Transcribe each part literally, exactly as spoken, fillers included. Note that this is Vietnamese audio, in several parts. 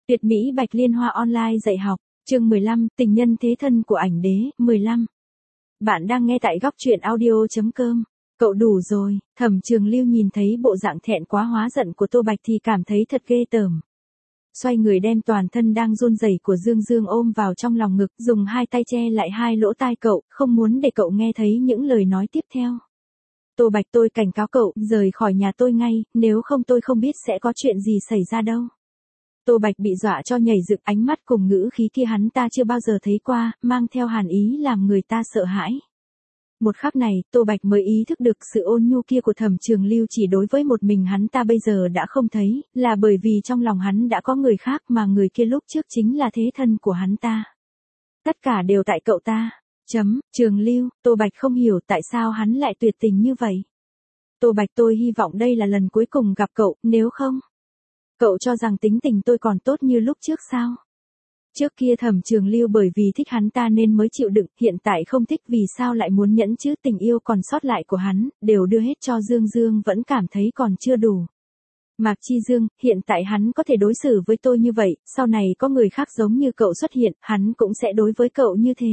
Tuyệt mỹ Bạch Liên Hoa online dạy học, chương mười lăm, tình nhân thế thân của ảnh đế, mười lăm. Bạn đang nghe tại góc truyện audio chấm com. Cậu đủ rồi, Thẩm Trường Lưu nhìn thấy bộ dạng thẹn quá hóa giận của Tô Bạch thì cảm thấy thật ghê tởm. Xoay người đem toàn thân đang run rẩy của Dương Dương ôm vào trong lòng ngực, dùng hai tay che lại hai lỗ tai cậu, không muốn để cậu nghe thấy những lời nói tiếp theo. Tô Bạch, tôi cảnh cáo cậu, rời khỏi nhà tôi ngay, nếu không tôi không biết sẽ có chuyện gì xảy ra đâu. Tô Bạch bị dọa cho nhảy dựng, ánh mắt cùng ngữ khí kia hắn ta chưa bao giờ thấy qua, mang theo hàn ý làm người ta sợ hãi. Một khắc này, Tô Bạch mới ý thức được sự ôn nhu kia của Thẩm Trường Lưu chỉ đối với một mình hắn ta bây giờ đã không thấy, là bởi vì trong lòng hắn đã có người khác mà người kia lúc trước chính là thế thân của hắn ta. Tất cả đều tại cậu ta. Chấm, Trường Lưu, Tô Bạch không hiểu tại sao hắn lại tuyệt tình như vậy. Tô Bạch, tôi hy vọng đây là lần cuối cùng gặp cậu, nếu không... Cậu cho rằng tính tình tôi còn tốt như lúc trước sao? Trước kia Thẩm Trường Lưu bởi vì thích hắn ta nên mới chịu đựng, hiện tại không thích vì sao lại muốn nhẫn chứ, tình yêu còn sót lại của hắn, đều đưa hết cho Dương Dương vẫn cảm thấy còn chưa đủ. Mạc Chi Dương, hiện tại hắn có thể đối xử với tôi như vậy, sau này có người khác giống như cậu xuất hiện, hắn cũng sẽ đối với cậu như thế.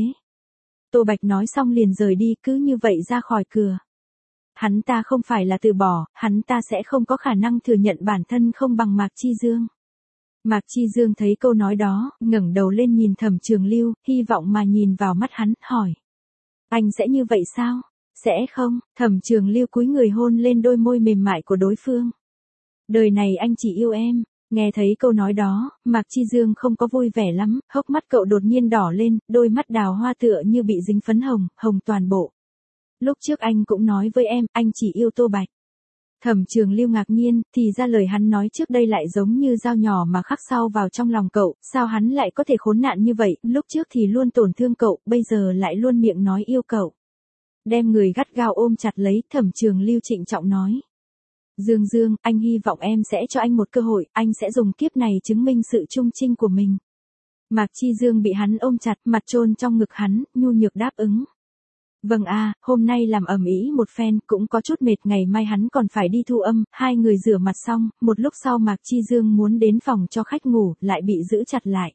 Tô Bạch nói xong liền rời đi, cứ như vậy ra khỏi cửa. Hắn ta không phải là từ bỏ, hắn ta sẽ không có khả năng thừa nhận bản thân không bằng Mạc Chi Dương. Mạc Chi Dương thấy câu nói đó, ngẩng đầu lên nhìn Thẩm Trường Lưu, hy vọng mà nhìn vào mắt hắn, hỏi. Anh sẽ như vậy sao? Sẽ không? Thẩm Trường Lưu cúi người hôn lên đôi môi mềm mại của đối phương. Đời này anh chỉ yêu em. Nghe thấy câu nói đó, Mạc Chi Dương không có vui vẻ lắm, hốc mắt cậu đột nhiên đỏ lên, đôi mắt đào hoa tựa như bị dính phấn hồng, hồng toàn bộ. Lúc trước anh cũng nói với em, anh chỉ yêu Tô Bạch. Thẩm Trường Lưu ngạc nhiên, thì ra lời hắn nói trước đây lại giống như dao nhỏ mà khắc sâu vào trong lòng cậu, sao hắn lại có thể khốn nạn như vậy, lúc trước thì luôn tổn thương cậu, bây giờ lại luôn miệng nói yêu cậu. Đem người gắt gao ôm chặt lấy, Thẩm Trường Lưu trịnh trọng nói. Dương Dương, anh hy vọng em sẽ cho anh một cơ hội, anh sẽ dùng kiếp này chứng minh sự trung trinh của mình. Mạc Chi Dương bị hắn ôm chặt, mặt chôn trong ngực hắn, nhu nhược đáp ứng. Vâng a, à, hôm nay làm ầm ĩ một phen, cũng có chút mệt, ngày mai hắn còn phải đi thu âm, hai người rửa mặt xong, một lúc sau Mạc Chi Dương muốn đến phòng cho khách ngủ, lại bị giữ chặt lại.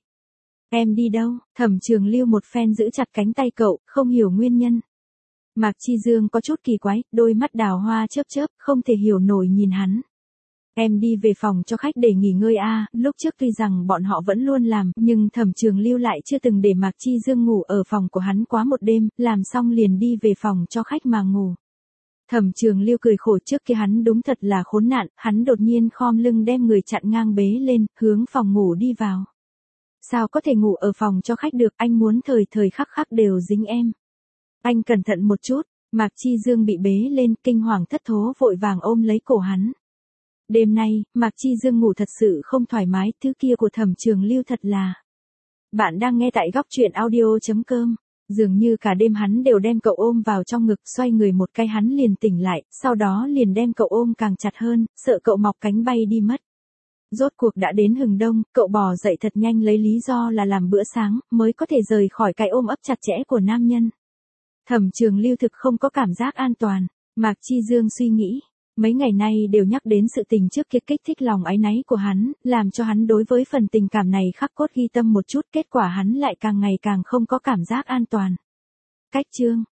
Em đi đâu? Thẩm Trường Lưu một phen giữ chặt cánh tay cậu, không hiểu nguyên nhân. Mạc Chi Dương có chút kỳ quái, đôi mắt đào hoa chớp chớp, không thể hiểu nổi nhìn hắn. Em đi về phòng cho khách để nghỉ ngơi a, à, lúc trước tuy rằng bọn họ vẫn luôn làm, nhưng Thẩm Trường Lưu lại chưa từng để Mạc Chi Dương ngủ ở phòng của hắn quá một đêm, làm xong liền đi về phòng cho khách mà ngủ. Thẩm Trường Lưu cười khổ, trước kia hắn đúng thật là khốn nạn, hắn đột nhiên khom lưng đem người chặn ngang bế lên, hướng phòng ngủ đi vào. Sao có thể ngủ ở phòng cho khách được, anh muốn thời thời khắc khắc đều dính em. Anh cẩn thận một chút, Mạc Chi Dương bị bế lên, kinh hoàng thất thố vội vàng ôm lấy cổ hắn. Đêm nay, Mạc Chi Dương ngủ thật sự không thoải mái, thứ kia của Thẩm Trường Lưu thật là. Bạn đang nghe tại góc truyện audio chấm com. Dường như cả đêm hắn đều đem cậu ôm vào trong ngực, xoay người một cái hắn liền tỉnh lại, sau đó liền đem cậu ôm càng chặt hơn, sợ cậu mọc cánh bay đi mất. Rốt cuộc đã đến hừng đông, cậu bò dậy thật nhanh lấy lý do là làm bữa sáng, mới có thể rời khỏi cái ôm ấp chặt chẽ của nam nhân. Thẩm Trường Lưu thực không có cảm giác an toàn, Mạc Chi Dương suy nghĩ. Mấy ngày nay đều nhắc đến sự tình trước kia kích thích lòng áy náy của hắn, làm cho hắn đối với phần tình cảm này khắc cốt ghi tâm một chút, kết quả hắn lại càng ngày càng không có cảm giác an toàn. Cách chương,